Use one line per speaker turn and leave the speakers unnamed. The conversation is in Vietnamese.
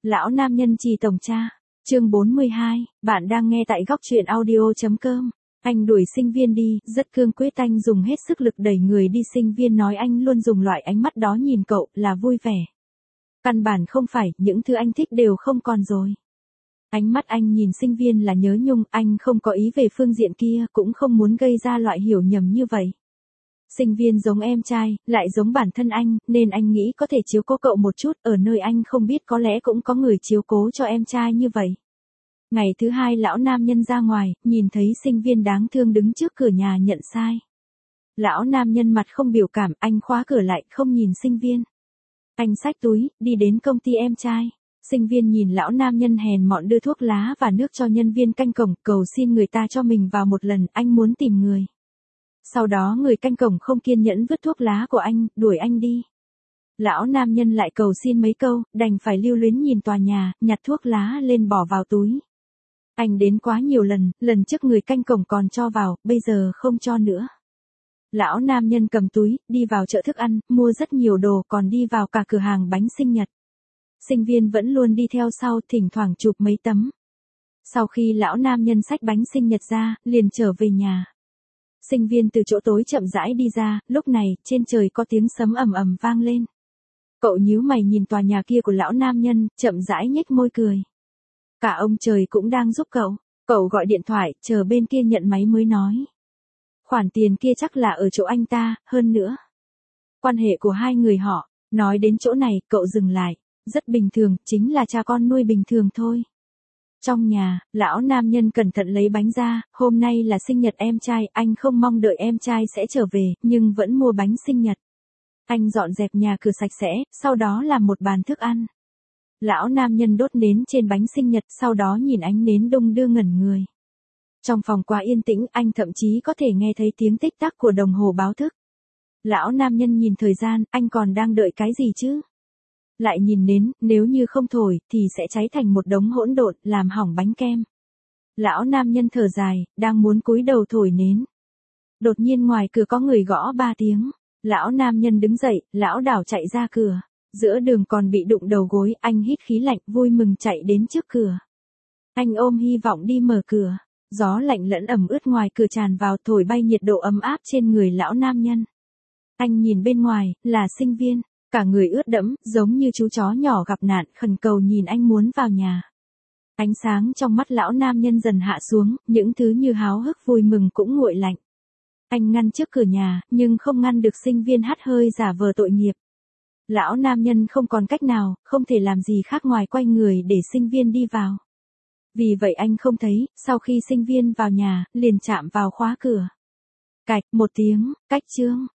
Lão nam nhân trì tổng cha, chương 42, bạn đang nghe tại góc truyện audio.com. Anh đuổi sinh viên đi, rất cương quyết, anh dùng hết sức lực đẩy người đi. Sinh viên nói anh luôn dùng loại ánh mắt đó nhìn cậu, là vui vẻ. Căn bản không phải, những thứ anh thích đều không còn rồi. Ánh mắt anh nhìn sinh viên là nhớ nhung, anh không có ý về phương diện kia, cũng không muốn gây ra loại hiểu nhầm như vậy. Sinh viên giống em trai, lại giống bản thân anh, nên anh nghĩ có thể chiếu cố cậu một chút, ở nơi anh không biết có lẽ cũng có người chiếu cố cho em trai như vậy. Ngày thứ hai lão nam nhân ra ngoài, nhìn thấy sinh viên đáng thương đứng trước cửa nhà nhận sai. Lão nam nhân mặt không biểu cảm, anh khóa cửa lại, không nhìn sinh viên. Anh xách túi, đi đến công ty em trai. Sinh viên nhìn lão nam nhân hèn mọn đưa thuốc lá và nước cho nhân viên canh cổng, cầu xin người ta cho mình vào một lần, anh muốn tìm người. Sau đó người canh cổng không kiên nhẫn vứt thuốc lá của anh, đuổi anh đi. Lão nam nhân lại cầu xin mấy câu, đành phải lưu luyến nhìn tòa nhà, nhặt thuốc lá lên bỏ vào túi. Anh đến quá nhiều lần trước người canh cổng còn cho vào, bây giờ không cho nữa. Lão nam nhân cầm túi, đi vào chợ thức ăn, mua rất nhiều đồ, còn đi vào cả cửa hàng bánh sinh nhật. Sinh viên vẫn luôn đi theo sau, thỉnh thoảng chụp mấy tấm. Sau khi lão nam nhân xách bánh sinh nhật ra, liền trở về nhà. Sinh viên từ chỗ tối chậm rãi đi ra, lúc này, trên trời có tiếng sấm ầm ầm vang lên. Cậu nhíu mày nhìn tòa nhà kia của lão nam nhân, chậm rãi nhếch môi cười. Cả ông trời cũng đang giúp cậu. Cậu gọi điện thoại, chờ bên kia nhận máy mới nói. Khoản tiền kia chắc là ở chỗ anh ta, hơn nữa. Quan hệ của hai người họ, nói đến chỗ này, cậu dừng lại. Rất bình thường, chính là cha con nuôi bình thường thôi. Trong nhà, lão nam nhân cẩn thận lấy bánh ra, hôm nay là sinh nhật em trai, anh không mong đợi em trai sẽ trở về, nhưng vẫn mua bánh sinh nhật. Anh dọn dẹp nhà cửa sạch sẽ, sau đó làm một bàn thức ăn. Lão nam nhân đốt nến trên bánh sinh nhật, sau đó nhìn ánh nến đung đưa ngẩn người. Trong phòng quá yên tĩnh, anh thậm chí có thể nghe thấy tiếng tích tắc của đồng hồ báo thức. Lão nam nhân nhìn thời gian, anh còn đang đợi cái gì chứ? Lại nhìn nến, nếu như không thổi, thì sẽ cháy thành một đống hỗn độn, làm hỏng bánh kem. Lão nam nhân thở dài, đang muốn cúi đầu thổi nến. Đột nhiên ngoài cửa có người gõ 3 tiếng. Lão nam nhân đứng dậy, lão đảo chạy ra cửa. Giữa đường còn bị đụng đầu gối, anh hít khí lạnh, vui mừng chạy đến trước cửa. Anh ôm hy vọng đi mở cửa. Gió lạnh lẫn ẩm ướt ngoài cửa tràn vào, thổi bay nhiệt độ ấm áp trên người lão nam nhân. Anh nhìn bên ngoài, là sinh viên. Cả người ướt đẫm, giống như chú chó nhỏ gặp nạn, khẩn cầu nhìn anh muốn vào nhà. Ánh sáng trong mắt lão nam nhân dần hạ xuống, những thứ như háo hức vui mừng cũng nguội lạnh. Anh ngăn trước cửa nhà, nhưng không ngăn được sinh viên hắt hơi giả vờ tội nghiệp. Lão nam nhân không còn cách nào, không thể làm gì khác ngoài quay người để sinh viên đi vào. Vì vậy anh không thấy, sau khi sinh viên vào nhà, liền chạm vào khóa cửa. Cạch, một tiếng, cách chương.